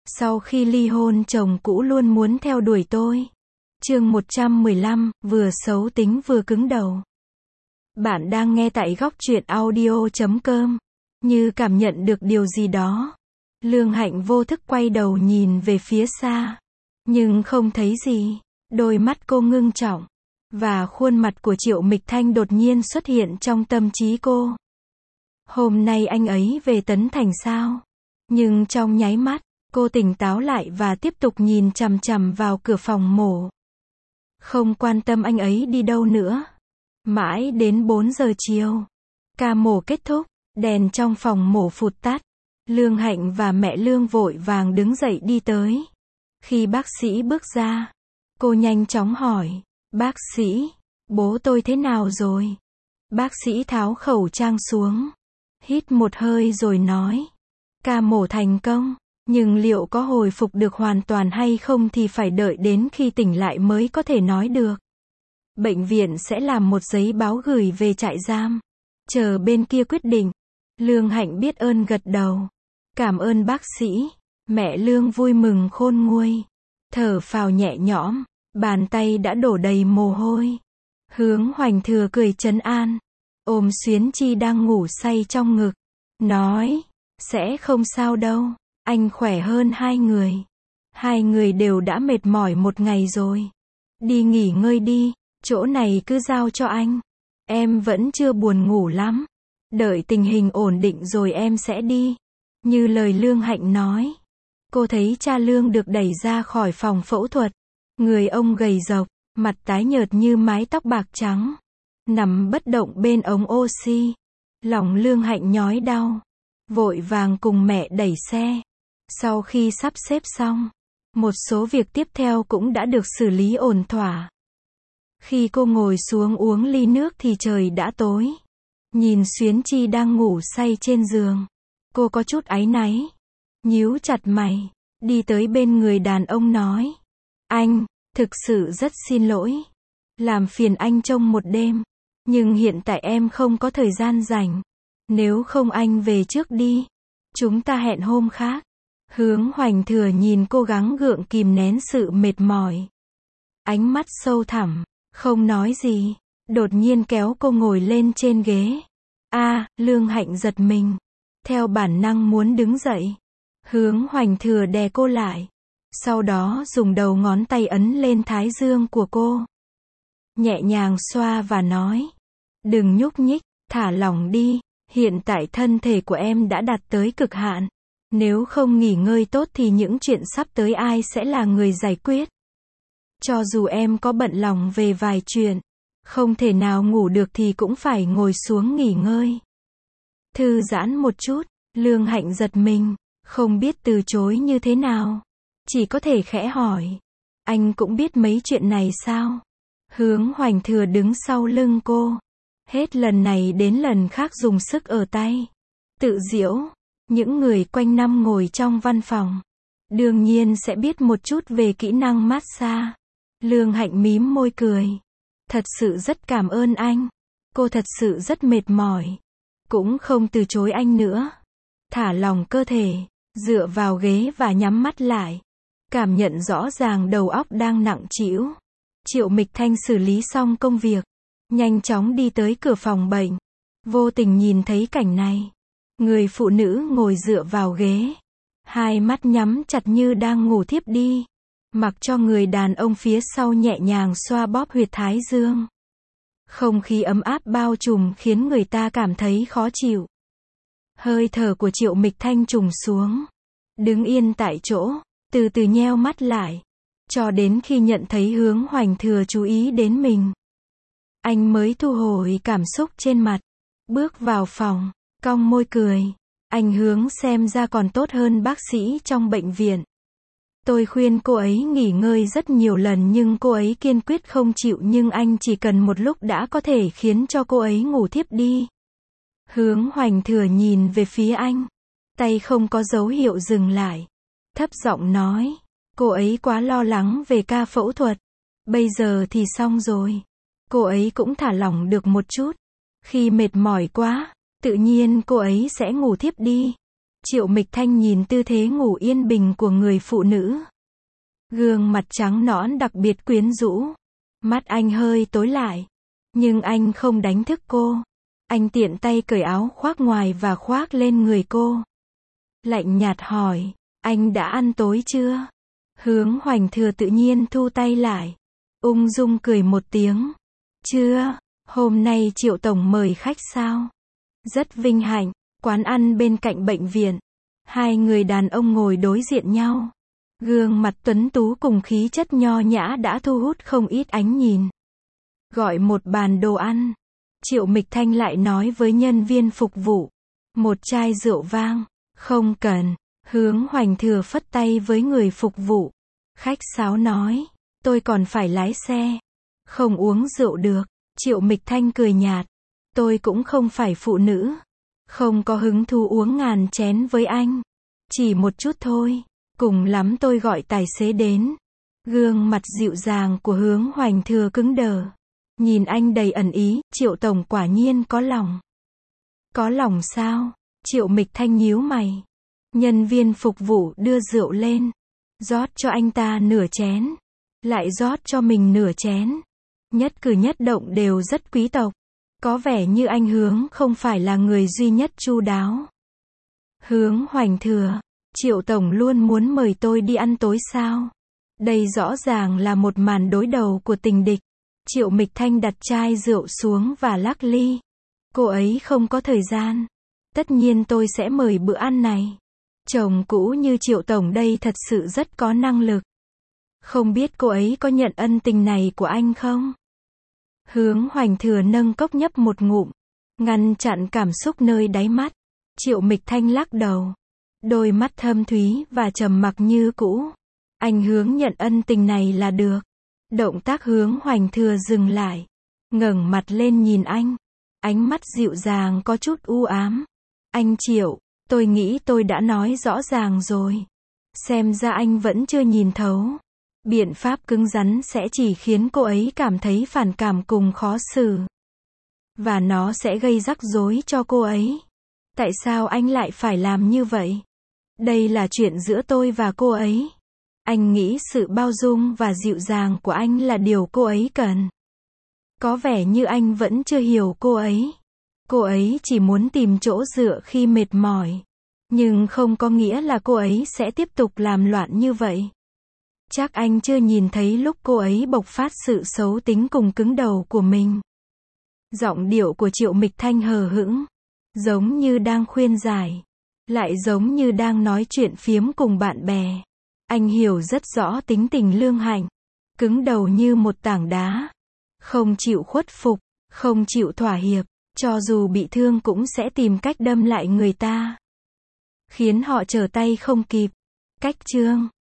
Sau khi ly hôn chồng cũ luôn muốn theo đuổi tôi. Chương 115, vừa xấu tính vừa cứng đầu. Bạn đang nghe tại góc truyện audio.com. Như cảm nhận được điều gì đó, Lương Hạnh vô thức quay đầu nhìn về phía xa, nhưng không thấy gì. Đôi mắt cô ngưng trọng, và khuôn mặt của Triệu Mịch Thanh đột nhiên xuất hiện trong tâm trí cô. Hôm nay anh ấy về Tấn Thành sao? Nhưng trong nháy mắt, cô tỉnh táo lại và tiếp tục nhìn chằm chằm vào cửa phòng mổ. Không quan tâm anh ấy đi đâu nữa. Mãi đến 4 giờ chiều, ca mổ kết thúc, đèn trong phòng mổ phụt tắt. Lương Hạnh và mẹ Lương vội vàng đứng dậy đi tới. Khi bác sĩ bước ra, cô nhanh chóng hỏi, bác sĩ, bố tôi thế nào rồi? Bác sĩ tháo khẩu trang xuống, hít một hơi rồi nói, ca mổ thành công, nhưng liệu có hồi phục được hoàn toàn hay không thì phải đợi đến khi tỉnh lại mới có thể nói được. Bệnh viện sẽ làm một giấy báo gửi về trại giam, chờ bên kia quyết định. Lương Hạnh biết ơn gật đầu. Cảm ơn bác sĩ. Mẹ Lương vui mừng khôn nguôi, thở phào nhẹ nhõm, bàn tay đã đổ đầy mồ hôi. Hướng Hoành Thừa cười trấn an, ôm Xuyến Chi đang ngủ say trong ngực, nói, sẽ không sao đâu, anh khỏe hơn hai người. Hai người đều đã mệt mỏi một ngày rồi. Đi nghỉ ngơi đi, chỗ này cứ giao cho anh. Em vẫn chưa buồn ngủ lắm. Đợi tình hình ổn định rồi em sẽ đi. Như lời Lương Hạnh nói. Cô thấy cha Lương được đẩy ra khỏi phòng phẫu thuật. Người ông gầy rộc, mặt tái nhợt như mái tóc bạc trắng, nằm bất động bên ống oxy. Lòng Lương Hạnh nhói đau, vội vàng cùng mẹ đẩy xe. Sau khi sắp xếp xong, một số việc tiếp theo cũng đã được xử lý ổn thỏa. Khi cô ngồi xuống uống ly nước thì trời đã tối. Nhìn Xuyến Chi đang ngủ say trên giường, cô có chút áy náy, nhíu chặt mày, đi tới bên người đàn ông nói, anh, thực sự rất xin lỗi, làm phiền anh trông một đêm, nhưng hiện tại em không có thời gian rảnh, nếu không anh về trước đi, chúng ta hẹn hôm khác. Hướng Hoành Thừa nhìn cô gắng gượng kìm nén sự mệt mỏi, ánh mắt sâu thẳm, không nói gì, đột nhiên kéo cô ngồi lên trên ghế. Lương Hạnh giật mình, theo bản năng muốn đứng dậy. Hướng Hoành Thừa đè cô lại, sau đó dùng đầu ngón tay ấn lên thái dương của cô, nhẹ nhàng xoa và nói, đừng nhúc nhích, thả lỏng đi, hiện tại thân thể của em đã đạt tới cực hạn. Nếu không nghỉ ngơi tốt thì những chuyện sắp tới ai sẽ là người giải quyết? Cho dù em có bận lòng về vài chuyện, không thể nào ngủ được thì cũng phải ngồi xuống nghỉ ngơi. Thư giãn một chút. Lương Hạnh giật mình, không biết từ chối như thế nào. Chỉ có thể khẽ hỏi, anh cũng biết mấy chuyện này sao? Hướng Hoành Thừa đứng sau lưng cô, hết lần này đến lần khác dùng sức ở tay, tự giễu. Những người quanh năm ngồi trong văn phòng, đương nhiên sẽ biết một chút về kỹ năng massage. Lương Hạnh mím môi cười. Thật sự rất cảm ơn anh. Cô thật sự rất mệt mỏi. Cũng không từ chối anh nữa. Thả lỏng cơ thể, dựa vào ghế và nhắm mắt lại. Cảm nhận rõ ràng đầu óc đang nặng trĩu. Triệu Mịch Thanh xử lý xong công việc, nhanh chóng đi tới cửa phòng bệnh. Vô tình nhìn thấy cảnh này. Người phụ nữ ngồi dựa vào ghế, hai mắt nhắm chặt như đang ngủ thiếp đi, mặc cho người đàn ông phía sau nhẹ nhàng xoa bóp huyệt thái dương. Không khí ấm áp bao trùm khiến người ta cảm thấy khó chịu. Hơi thở của Triệu Mịch Thanh trùng xuống, đứng yên tại chỗ, từ từ nheo mắt lại, cho đến khi nhận thấy Hướng Hoành Thừa chú ý đến mình. Anh mới thu hồi cảm xúc trên mặt, bước vào phòng. Cong môi cười, anh Hướng xem ra còn tốt hơn bác sĩ trong bệnh viện. Tôi khuyên cô ấy nghỉ ngơi rất nhiều lần nhưng cô ấy kiên quyết không chịu, nhưng anh chỉ cần một lúc đã có thể khiến cho cô ấy ngủ thiếp đi. Hướng Hoành Thừa nhìn về phía anh, tay không có dấu hiệu dừng lại, thấp giọng nói, cô ấy quá lo lắng về ca phẫu thuật, bây giờ thì xong rồi. Cô ấy cũng thả lỏng được một chút, khi mệt mỏi quá, tự nhiên cô ấy sẽ ngủ thiếp đi. Triệu Mịch Thanh nhìn tư thế ngủ yên bình của người phụ nữ. Gương mặt trắng nõn đặc biệt quyến rũ. Mắt anh hơi tối lại. Nhưng anh không đánh thức cô. Anh tiện tay cởi áo khoác ngoài và khoác lên người cô. Lạnh nhạt hỏi, anh đã ăn tối chưa? Hướng Hoành Thừa tự nhiên thu tay lại. Ung dung cười một tiếng. Chưa, hôm nay Triệu Tổng mời khách sao? Rất vinh hạnh, quán ăn bên cạnh bệnh viện. Hai người đàn ông ngồi đối diện nhau. Gương mặt tuấn tú cùng khí chất nho nhã đã thu hút không ít ánh nhìn. Gọi một bàn đồ ăn. Triệu Mịch Thanh lại nói với nhân viên phục vụ. Một chai rượu vang. Không cần. Hướng Hoành Thừa phất tay với người phục vụ. Khách sáo nói. Tôi còn phải lái xe. Không uống rượu được. Triệu Mịch Thanh cười nhạt. Tôi cũng không phải phụ nữ. Không có hứng thú uống ngàn chén với anh. Chỉ một chút thôi. Cùng lắm tôi gọi tài xế đến. Gương mặt dịu dàng của Hướng Hoành Thừa cứng đờ. Nhìn anh đầy ẩn ý, Triệu Tổng quả nhiên có lòng. Có lòng sao? Triệu Mịch Thanh nhíu mày. Nhân viên phục vụ đưa rượu lên. Rót cho anh ta nửa chén. Lại rót cho mình nửa chén. Nhất cử nhất động đều rất quý tộc. Có vẻ như anh Hướng không phải là người duy nhất chu đáo. Hướng Hoành Thừa, Triệu Tổng luôn muốn mời tôi đi ăn tối sao? Đây rõ ràng là một màn đối đầu của tình địch. Triệu Mịch Thanh đặt chai rượu xuống và lắc ly. Cô ấy không có thời gian. Tất nhiên tôi sẽ mời bữa ăn này. Chồng cũ như Triệu Tổng đây thật sự rất có năng lực. Không biết cô ấy có nhận ân tình này của anh không? Hướng Hoành Thừa nâng cốc nhấp một ngụm. Ngăn chặn cảm xúc nơi đáy mắt. Triệu Mịch Thanh lắc đầu. Đôi mắt thâm thúy và trầm mặc như cũ. Anh Hướng nhận ân tình này là được. Động tác Hướng Hoành Thừa dừng lại. Ngẩng mặt lên nhìn anh. Ánh mắt dịu dàng có chút u ám. Anh Triệu, tôi nghĩ tôi đã nói rõ ràng rồi. Xem ra anh vẫn chưa nhìn thấu. Biện pháp cứng rắn sẽ chỉ khiến cô ấy cảm thấy phản cảm cùng khó xử. Và nó sẽ gây rắc rối cho cô ấy. Tại sao anh lại phải làm như vậy? Đây là chuyện giữa tôi và cô ấy. Anh nghĩ sự bao dung và dịu dàng của anh là điều cô ấy cần. Có vẻ như anh vẫn chưa hiểu cô ấy. Cô ấy chỉ muốn tìm chỗ dựa khi mệt mỏi. Nhưng không có nghĩa là cô ấy sẽ tiếp tục làm loạn như vậy. Chắc anh chưa nhìn thấy lúc cô ấy bộc phát sự xấu tính cùng cứng đầu của mình. Giọng điệu của Triệu Mịch Thanh hờ hững. Giống như đang khuyên giải. Lại giống như đang nói chuyện phiếm cùng bạn bè. Anh hiểu rất rõ tính tình Lương Hạnh. Cứng đầu như một tảng đá. Không chịu khuất phục. Không chịu thỏa hiệp. Cho dù bị thương cũng sẽ tìm cách đâm lại người ta. Khiến họ trở tay không kịp. Cách chương